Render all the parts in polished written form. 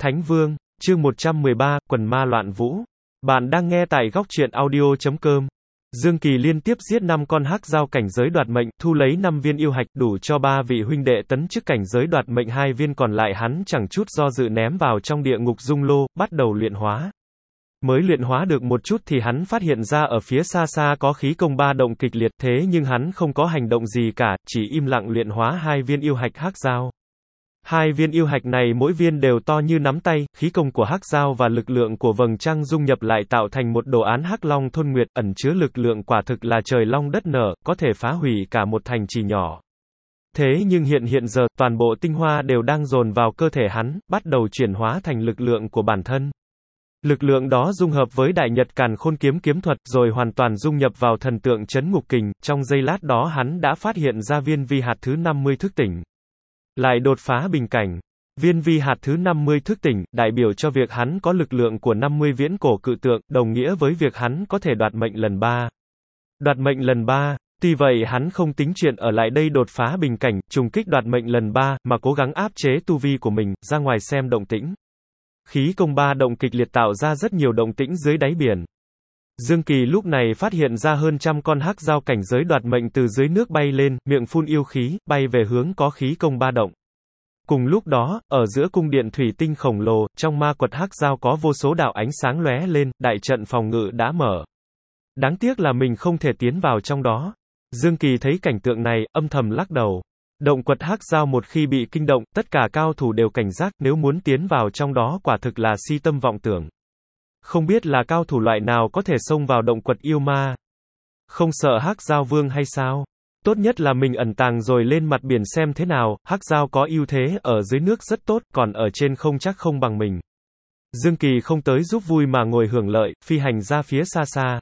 Thánh Vương, chương 113, quần ma loạn vũ. Bạn đang nghe tại góc truyện audio.com. Dương Kỳ liên tiếp giết 5 con hắc giao cảnh giới đoạt mệnh, thu lấy 5 viên yêu hạch, đủ cho 3 vị huynh đệ tấn chức cảnh giới đoạt mệnh, 2 viên còn lại hắn chẳng chút do dự ném vào trong địa ngục dung lô, bắt đầu luyện hóa. Mới luyện hóa được một chút thì hắn phát hiện ra ở phía xa xa có khí công ba động kịch liệt, thế nhưng hắn không có hành động gì cả, chỉ im lặng luyện hóa 2 viên yêu hạch hắc giao. 2 viên yêu hạch này mỗi viên đều to như nắm tay, khí công của hắc giao và lực lượng của vầng trăng dung nhập lại tạo thành một đồ án hắc long thôn nguyệt, ẩn chứa lực lượng quả thực là trời long đất nở, có thể phá hủy cả một thành trì nhỏ. Thế nhưng hiện giờ, toàn bộ tinh hoa đều đang dồn vào cơ thể hắn, bắt đầu chuyển hóa thành lực lượng của bản thân. Lực lượng đó dung hợp với Đại Nhật Càn Khôn kiếm kiếm thuật, rồi hoàn toàn dung nhập vào thần tượng Trấn Ngục Kình, trong giây lát đó hắn đã phát hiện ra viên vi hạt thứ 50 thức tỉnh. Lại đột phá bình cảnh. Viên vi hạt thứ 50 thức tỉnh, đại biểu cho việc hắn có lực lượng của 50 viễn cổ cự tượng, đồng nghĩa với việc hắn có thể đoạt mệnh lần 3. Đoạt mệnh lần 3, tuy vậy hắn không tính chuyện ở lại đây đột phá bình cảnh, trùng kích đoạt mệnh lần 3, mà cố gắng áp chế tu vi của mình, ra ngoài xem động tĩnh. Khí công ba động kịch liệt tạo ra rất nhiều động tĩnh dưới đáy biển. Dương Kỳ lúc này phát hiện ra hơn trăm con hắc giao cảnh giới đoạt mệnh từ dưới nước bay lên, miệng phun yêu khí, bay về hướng có khí công ba động. Cùng lúc đó, ở giữa cung điện thủy tinh khổng lồ, trong ma quật hắc giao có vô số đạo ánh sáng lóe lên, đại trận phòng ngự đã mở. Đáng tiếc là mình không thể tiến vào trong đó. Dương Kỳ thấy cảnh tượng này, âm thầm lắc đầu. Động quật hắc giao một khi bị kinh động, tất cả cao thủ đều cảnh giác, nếu muốn tiến vào trong đó quả thực là si tâm vọng tưởng. Không biết là cao thủ loại nào có thể xông vào động quật yêu ma. Không sợ hắc giao vương hay sao? Tốt nhất là mình ẩn tàng rồi lên mặt biển xem thế nào, hắc giao có ưu thế, ở dưới nước rất tốt, còn ở trên không chắc không bằng mình. Dương Kỳ không tới giúp vui mà ngồi hưởng lợi, phi hành ra phía xa xa.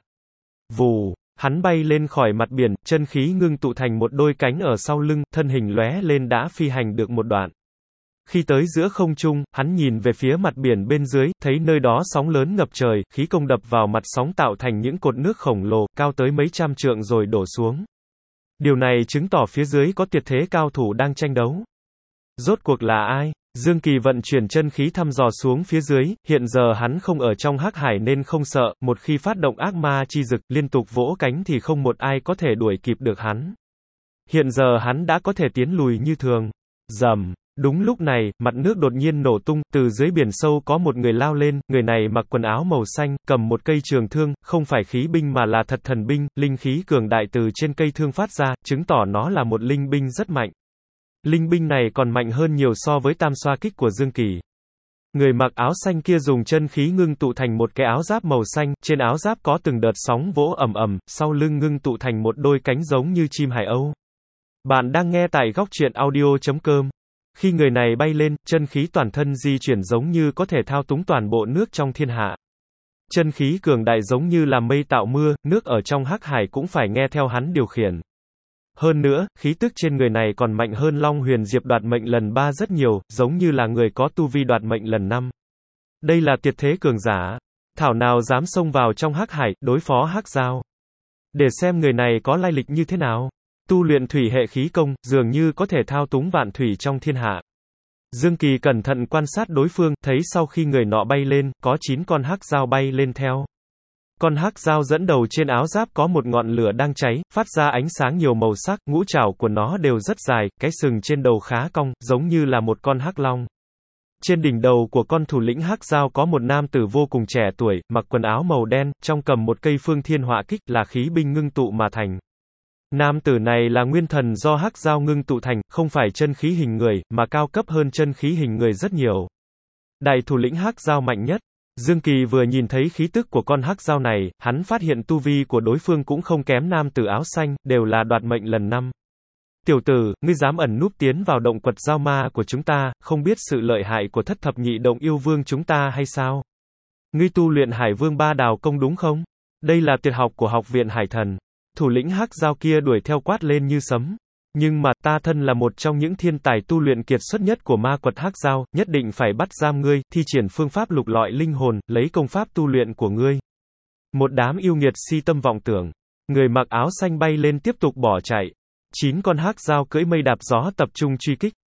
Vù, hắn bay lên khỏi mặt biển, chân khí ngưng tụ thành một đôi cánh ở sau lưng, thân hình lóe lên đã phi hành được một đoạn. Khi tới giữa không trung, hắn nhìn về phía mặt biển bên dưới, thấy nơi đó sóng lớn ngập trời, khí công đập vào mặt sóng tạo thành những cột nước khổng lồ, cao tới mấy trăm trượng rồi đổ xuống. Điều này chứng tỏ phía dưới có tuyệt thế cao thủ đang tranh đấu. Rốt cuộc là ai? Dương Kỳ vận chuyển chân khí thăm dò xuống phía dưới, hiện giờ hắn không ở trong hắc hải nên không sợ, một khi phát động ác ma chi dực, liên tục vỗ cánh thì không một ai có thể đuổi kịp được hắn. Hiện giờ hắn đã có thể tiến lùi như thường. Rầm. Đúng lúc này, mặt nước đột nhiên nổ tung, từ dưới biển sâu có một người lao lên, người này mặc quần áo màu xanh, cầm một cây trường thương, không phải khí binh mà là thật thần binh, linh khí cường đại từ trên cây thương phát ra, chứng tỏ nó là một linh binh rất mạnh. Linh binh này còn mạnh hơn nhiều so với tam xoa kích của Dương Kỳ. Người mặc áo xanh kia dùng chân khí ngưng tụ thành một cái áo giáp màu xanh, trên áo giáp có từng đợt sóng vỗ ầm ầm, sau lưng ngưng tụ thành một đôi cánh giống như chim hải âu. Bạn đang nghe tại góc truyện audio.com. Khi người này bay lên, chân khí toàn thân di chuyển giống như có thể thao túng toàn bộ nước trong thiên hạ. Chân khí cường đại giống như là mây tạo mưa, nước ở trong hắc hải cũng phải nghe theo hắn điều khiển. Hơn nữa, khí tức trên người này còn mạnh hơn Long Huyền Diệp đoạt mệnh lần 3 rất nhiều, giống như là người có tu vi đoạt mệnh lần 5. Đây là tuyệt thế cường giả. Thảo nào dám xông vào trong hắc hải, đối phó hắc giao. Để xem người này có lai lịch như thế nào. Tu luyện thủy hệ khí công, dường như có thể thao túng vạn thủy trong thiên hạ. Dương Kỳ cẩn thận quan sát đối phương, thấy sau khi người nọ bay lên, có 9 con hắc giao bay lên theo. Con hắc giao dẫn đầu trên áo giáp có một ngọn lửa đang cháy, phát ra ánh sáng nhiều màu sắc, ngũ trảo của nó đều rất dài, cái sừng trên đầu khá cong, giống như là một con hắc long. Trên đỉnh đầu của con thủ lĩnh hắc giao có một nam tử vô cùng trẻ tuổi, mặc quần áo màu đen, trong cầm một cây phương thiên họa kích, là khí binh ngưng tụ mà thành. Nam tử này là nguyên thần do hắc giao ngưng tụ thành, không phải chân khí hình người, mà cao cấp hơn chân khí hình người rất nhiều. Đại thủ lĩnh hắc giao mạnh nhất. Dương Kỳ vừa nhìn thấy khí tức của con hắc giao này, hắn phát hiện tu vi của đối phương cũng không kém nam tử áo xanh, đều là đoạt mệnh lần 5. Tiểu tử, ngươi dám ẩn núp tiến vào động quật giao ma của chúng ta, không biết sự lợi hại của thất thập nhị động yêu vương chúng ta hay sao? Ngươi tu luyện Hải Vương Ba Đào công đúng không? Đây là tuyệt học của học viện Hải Thần. Thủ lĩnh hắc giao kia đuổi theo quát lên như sấm. Nhưng mà, ta thân là một trong những thiên tài tu luyện kiệt xuất nhất của ma quật hắc giao, nhất định phải bắt giam ngươi, thi triển phương pháp lục lọi linh hồn, lấy công pháp tu luyện của ngươi. Một đám yêu nghiệt si tâm vọng tưởng. Người mặc áo xanh bay lên tiếp tục bỏ chạy. 9 con hắc giao cưỡi mây đạp gió tập trung truy kích.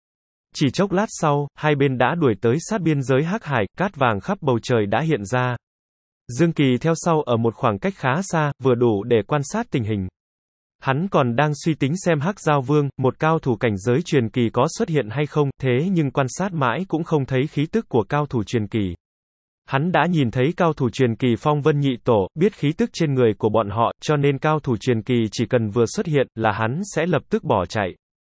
Chỉ chốc lát sau, hai bên đã đuổi tới sát biên giới Hắc Hải, cát vàng khắp bầu trời đã hiện ra. Dương Kỳ theo sau ở một khoảng cách khá xa, vừa đủ để quan sát tình hình. Hắn còn đang suy tính xem Hắc Giao Vương, một cao thủ cảnh giới truyền kỳ có xuất hiện hay không, thế nhưng quan sát mãi cũng không thấy khí tức của cao thủ truyền kỳ. Hắn đã nhìn thấy cao thủ truyền kỳ Phong Vân Nhị Tổ, biết khí tức trên người của bọn họ, cho nên cao thủ truyền kỳ chỉ cần vừa xuất hiện, là hắn sẽ lập tức bỏ chạy.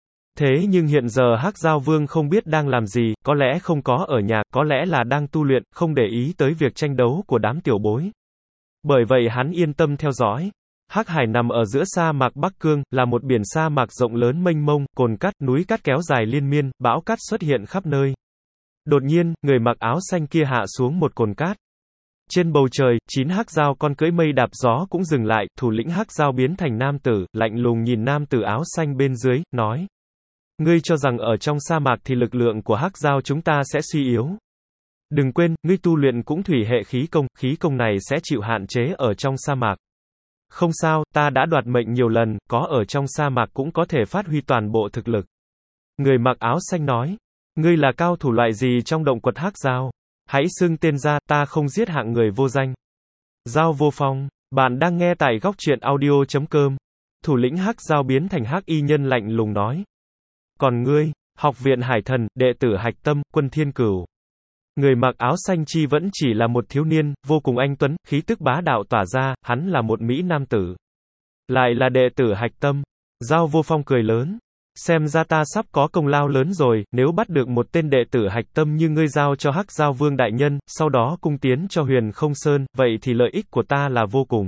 Thế nhưng hiện giờ Hắc Giao Vương không biết đang làm gì, có lẽ không có ở nhà, có lẽ là đang tu luyện, không để ý tới việc tranh đấu của đám tiểu bối. Bởi vậy hắn yên tâm theo dõi. Hắc Hải nằm ở giữa sa mạc Bắc Cương, là một biển sa mạc rộng lớn mênh mông, cồn cát, núi cát kéo dài liên miên, bão cát xuất hiện khắp nơi. Đột nhiên, người mặc áo xanh kia hạ xuống một cồn cát. Trên bầu trời, 9 hắc giao con cưỡi mây đạp gió cũng dừng lại, thủ lĩnh hắc giao biến thành nam tử, lạnh lùng nhìn nam tử áo xanh bên dưới, nói. Ngươi cho rằng ở trong sa mạc thì lực lượng của hắc giao chúng ta sẽ suy yếu. Đừng quên, ngươi tu luyện cũng thủy hệ khí công này sẽ chịu hạn chế ở trong sa mạc. Không sao, ta đã đoạt mệnh nhiều lần, có ở trong sa mạc cũng có thể phát huy toàn bộ thực lực. Người mặc áo xanh nói. Ngươi là cao thủ loại gì trong động quật hắc giao? Hãy xưng tên ra, ta không giết hạng người vô danh. Giao Vô Phong, bạn đang nghe tại góc truyện audio.com. Thủ lĩnh hắc giao biến thành hắc y nhân lạnh lùng nói. Còn ngươi, Học viện Hải Thần, đệ tử Hạch Tâm, Quân Thiên Cửu. Người mặc áo xanh chi vẫn chỉ là một thiếu niên, vô cùng anh tuấn, khí tức bá đạo tỏa ra, hắn là một mỹ nam tử. Lại là đệ tử Hạch Tâm. Giao Vô Phong cười lớn. Xem ra ta sắp có công lao lớn rồi, nếu bắt được một tên đệ tử Hạch Tâm như ngươi giao cho Hắc Giao Vương đại nhân, sau đó cung tiến cho Huyền Không Sơn, vậy thì lợi ích của ta là vô cùng.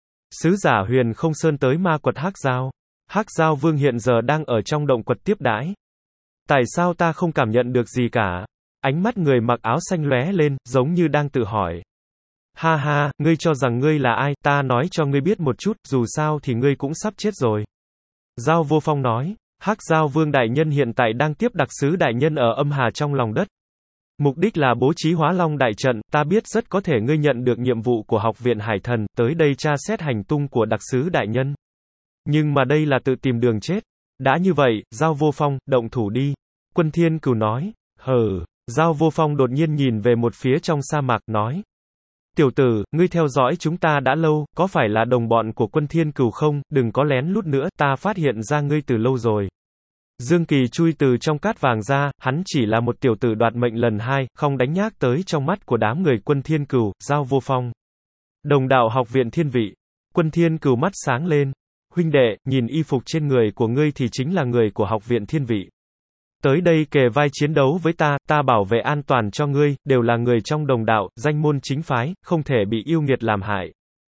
Sứ giả Huyền Không Sơn tới ma quật Hắc Giao. Hắc Giao Vương hiện giờ đang ở trong động quật tiếp đãi. Tại sao ta không cảm nhận được gì cả? Ánh mắt người mặc áo xanh lóe lên, giống như đang tự hỏi. Ha ha, ngươi cho rằng ngươi là ai, ta nói cho ngươi biết một chút, dù sao thì ngươi cũng sắp chết rồi. Giao Vô Phong nói. Hắc Giao Vương đại nhân hiện tại đang tiếp đặc sứ đại nhân ở âm hà trong lòng đất. Mục đích là bố trí Hóa Long đại trận, ta biết rất có thể ngươi nhận được nhiệm vụ của Học viện Hải Thần, tới đây tra xét hành tung của đặc sứ đại nhân. Nhưng mà đây là tự tìm đường chết. Đã như vậy, Giao Vô Phong, động thủ đi. Quân Thiên Cửu nói. Hừ. Giao Vô Phong đột nhiên nhìn về một phía trong sa mạc, nói. Tiểu tử, ngươi theo dõi chúng ta đã lâu, có phải là đồng bọn của Quân Thiên Cửu không, đừng có lén lút nữa, ta phát hiện ra ngươi từ lâu rồi. Dương Kỳ chui từ trong cát vàng ra, hắn chỉ là một tiểu tử đoạt mệnh lần 2, không đánh nhác tới trong mắt của đám người Quân Thiên Cửu, Giao Vô Phong. Đồng đạo Học viện Thiên Vị. Quân Thiên Cửu mắt sáng lên. Huynh đệ, nhìn y phục trên người của ngươi thì chính là người của Học viện Thiên Vị. Tới đây kề vai chiến đấu với ta bảo vệ an toàn cho ngươi, đều là người trong đồng đạo, danh môn chính phái, không thể bị yêu nghiệt làm hại.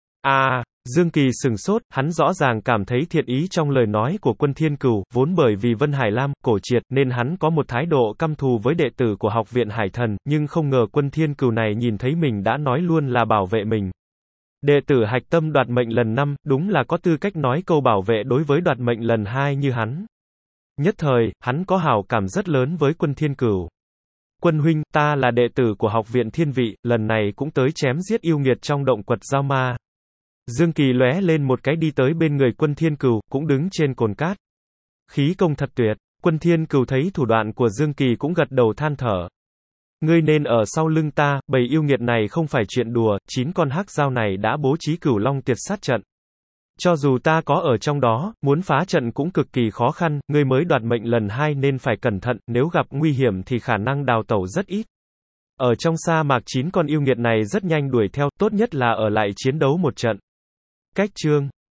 Dương Kỳ sừng sốt, hắn rõ ràng cảm thấy thiện ý trong lời nói của Quân Thiên Cửu, vốn bởi vì Vân Hải Lam, cổ triệt, nên hắn có một thái độ căm thù với đệ tử của Học viện Hải Thần, nhưng không ngờ Quân Thiên Cửu này nhìn thấy mình đã nói luôn là bảo vệ mình. Đệ tử Hạch Tâm đoạt mệnh lần 5, đúng là có tư cách nói câu bảo vệ đối với đoạt mệnh lần 2 như hắn. Nhất thời, hắn có hảo cảm rất lớn với Quân Thiên Cửu. Quân huynh, ta là đệ tử của Học viện Thiên Vị, lần này cũng tới chém giết yêu nghiệt trong động quật Giao Ma. Dương Kỳ lóe lên một cái đi tới bên người Quân Thiên Cửu, cũng đứng trên cồn cát. Khí công thật tuyệt. Quân Thiên Cửu thấy thủ đoạn của Dương Kỳ cũng gật đầu than thở. Ngươi nên ở sau lưng ta, bầy yêu nghiệt này không phải chuyện đùa, 9 con hắc giao này đã bố trí Cửu Long Tiệt sát trận. Cho dù ta có ở trong đó, muốn phá trận cũng cực kỳ khó khăn, ngươi mới đoạt mệnh lần 2 nên phải cẩn thận, nếu gặp nguy hiểm thì khả năng đào tẩu rất ít. Ở trong sa mạc 9 con yêu nghiệt này rất nhanh đuổi theo, tốt nhất là ở lại chiến đấu một trận. Cách chương